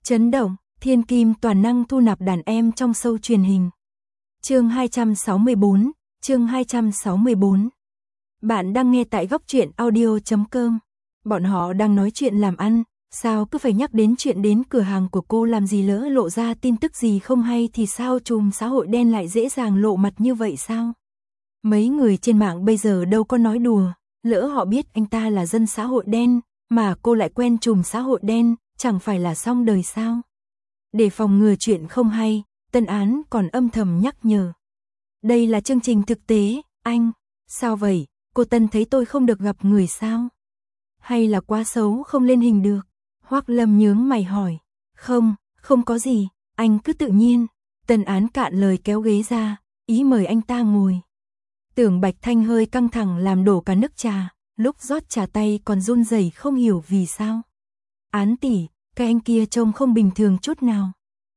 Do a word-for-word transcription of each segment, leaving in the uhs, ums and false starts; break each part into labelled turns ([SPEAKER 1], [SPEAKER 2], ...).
[SPEAKER 1] Chấn động, thiên kim toàn năng thu nạp đàn em trong show truyền hình. Chương hai trăm sáu mươi bốn, chương hai trăm sáu mươi bốn. Bạn đang nghe tại góc truyện audio chấm com. Bọn họ đang nói chuyện làm ăn, sao cứ phải nhắc đến chuyện đến cửa hàng của cô làm gì, lỡ lộ ra tin tức gì không hay thì sao? Trùm xã hội đen lại dễ dàng lộ mặt như vậy sao? Mấy người trên mạng bây giờ đâu có nói đùa, lỡ họ biết anh ta là dân xã hội đen, mà cô lại quen trùm xã hội đen, chẳng phải là xong đời sao? Để phòng ngừa chuyện không hay, Tân Án còn âm thầm nhắc nhở. Đây là chương trình thực tế, anh. Sao vậy, cô Tân thấy tôi không được gặp người sao? Hay là quá xấu không lên hình được? Hoắc Lâm nhướng mày hỏi. Không, không có gì, anh cứ tự nhiên. Tân Án cạn lời kéo ghế ra, ý mời anh ta ngồi. Tưởng Bạch Thanh hơi căng thẳng làm đổ cả nước trà, lúc rót trà tay còn run rẩy không hiểu vì sao. Án tỷ, cái anh kia trông không bình thường chút nào.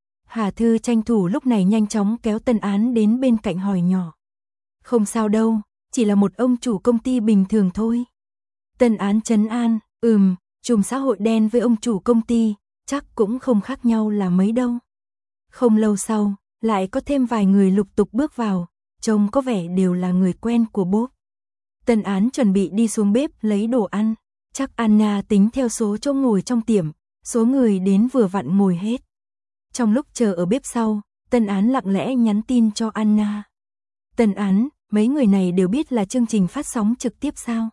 [SPEAKER 1] Hà Thư tranh thủ lúc này nhanh chóng kéo Tân Án đến bên cạnh hỏi nhỏ. Không sao đâu, chỉ là một ông chủ công ty bình thường thôi. Tân Án trấn an, ừm, trùm xã hội đen với ông chủ công ty, chắc cũng không khác nhau là mấy đâu. Không lâu sau, lại có thêm vài người lục tục bước vào, trông có vẻ đều là người quen của Bob. Tân Án chuẩn bị đi xuống bếp lấy đồ ăn, chắc Anna tính theo số chỗ ngồi trong tiệm, số người đến vừa vặn ngồi hết. Trong lúc chờ ở bếp sau, Tân Án lặng lẽ nhắn tin cho Anna. Tân Án, mấy người này đều biết là chương trình phát sóng trực tiếp sao?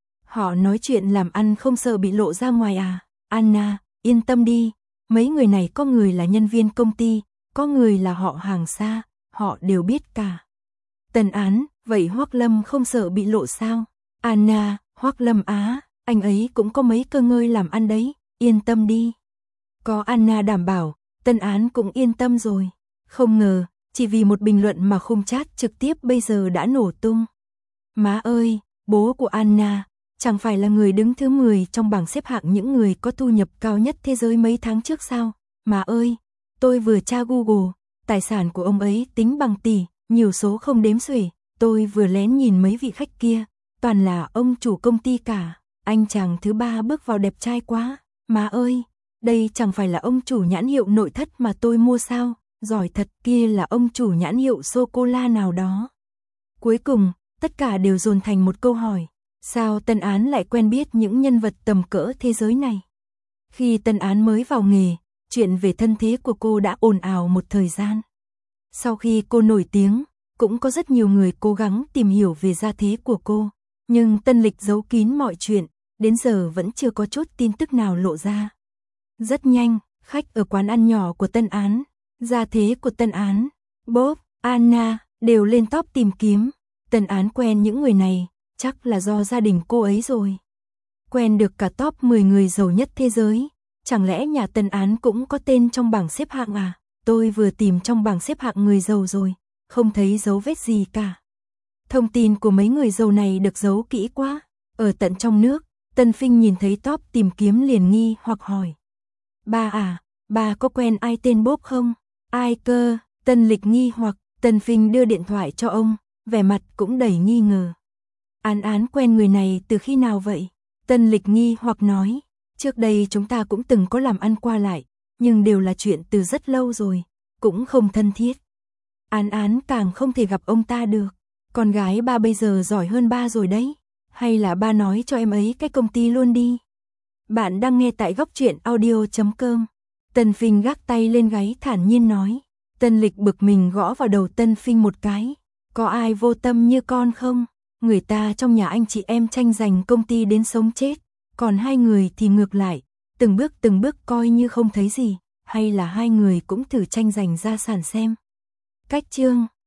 [SPEAKER 1] Họ nói chuyện làm ăn không sợ bị lộ ra ngoài à? Anna, yên tâm đi, mấy người này có người là nhân viên công ty, có người là họ hàng xa, họ đều biết cả. Tân Án, vậy Hoắc Lâm không sợ bị lộ sao? Anna, Hoắc Lâm á, anh ấy cũng có mấy cơ ngơi làm ăn đấy, yên tâm đi. Có Anna đảm bảo, Tân Án cũng yên tâm rồi. Không ngờ, chỉ vì một bình luận mà khung chat trực tiếp bây giờ đã nổ tung. Má ơi, bố của Anna, chẳng phải là người đứng thứ mười trong bảng xếp hạng những người có thu nhập cao nhất thế giới mấy tháng trước sao? Má ơi, tôi vừa tra Google, tài sản của ông ấy tính bằng tỷ, nhiều số không đếm xuể. Tôi vừa lén nhìn mấy vị khách kia, toàn là ông chủ công ty cả. Anh chàng thứ ba bước vào đẹp trai quá. Má ơi, đây chẳng phải là ông chủ nhãn hiệu nội thất mà tôi mua sao? Giỏi thật, kia là ông chủ nhãn hiệu sô-cô-la nào đó. Cuối cùng, tất cả đều dồn thành một câu hỏi. Sao Tân Án lại quen biết những nhân vật tầm cỡ thế giới này? Khi Tân Án mới vào nghề, chuyện về thân thế của cô đã ồn ào một thời gian. Sau khi cô nổi tiếng, cũng có rất nhiều người cố gắng tìm hiểu về gia thế của cô. Nhưng Tân Lịch giấu kín mọi chuyện, đến giờ vẫn chưa có chút tin tức nào lộ ra. Rất nhanh, khách ở quán ăn nhỏ của Tân Án, gia thế của Tân Án, Bob, Anna, đều lên top tìm kiếm. Tân Án quen những người này, chắc là do gia đình cô ấy rồi. Quen được cả top mười người giàu nhất thế giới, chẳng lẽ nhà Tân Án cũng có tên trong bảng xếp hạng à? Tôi vừa tìm trong bảng xếp hạng người giàu rồi, không thấy dấu vết gì cả. Thông tin của mấy người giàu này được giấu kỹ quá. Ở tận trong nước, Tân Phinh nhìn thấy top tìm kiếm liền nghi hoặc hỏi. Ba à, ba có quen ai tên Bob không? Ai cơ? Tân Lịch nghi hoặc, Tân Phinh đưa điện thoại cho ông, vẻ mặt cũng đầy nghi ngờ. Án Án quen người này từ khi nào vậy? Tân Lịch nghi hoặc nói, trước đây chúng ta cũng từng có làm ăn qua lại, nhưng đều là chuyện từ rất lâu rồi, cũng không thân thiết. Án Án càng không thể gặp ông ta được. Con gái ba bây giờ giỏi hơn ba rồi đấy. Hay là ba nói cho em ấy cái công ty luôn đi. Bạn đang nghe tại góc truyện audio chấm com. Tân Phinh gác tay lên gáy thản nhiên nói. Tân Lịch bực mình gõ vào đầu Tân Phinh một cái. Có ai vô tâm như con không? Người ta trong nhà anh chị em tranh giành công ty đến sống chết. Còn hai người thì ngược lại. Từng bước từng bước coi như không thấy gì. Hay là hai người cũng thử tranh giành gia sản xem. Cách chương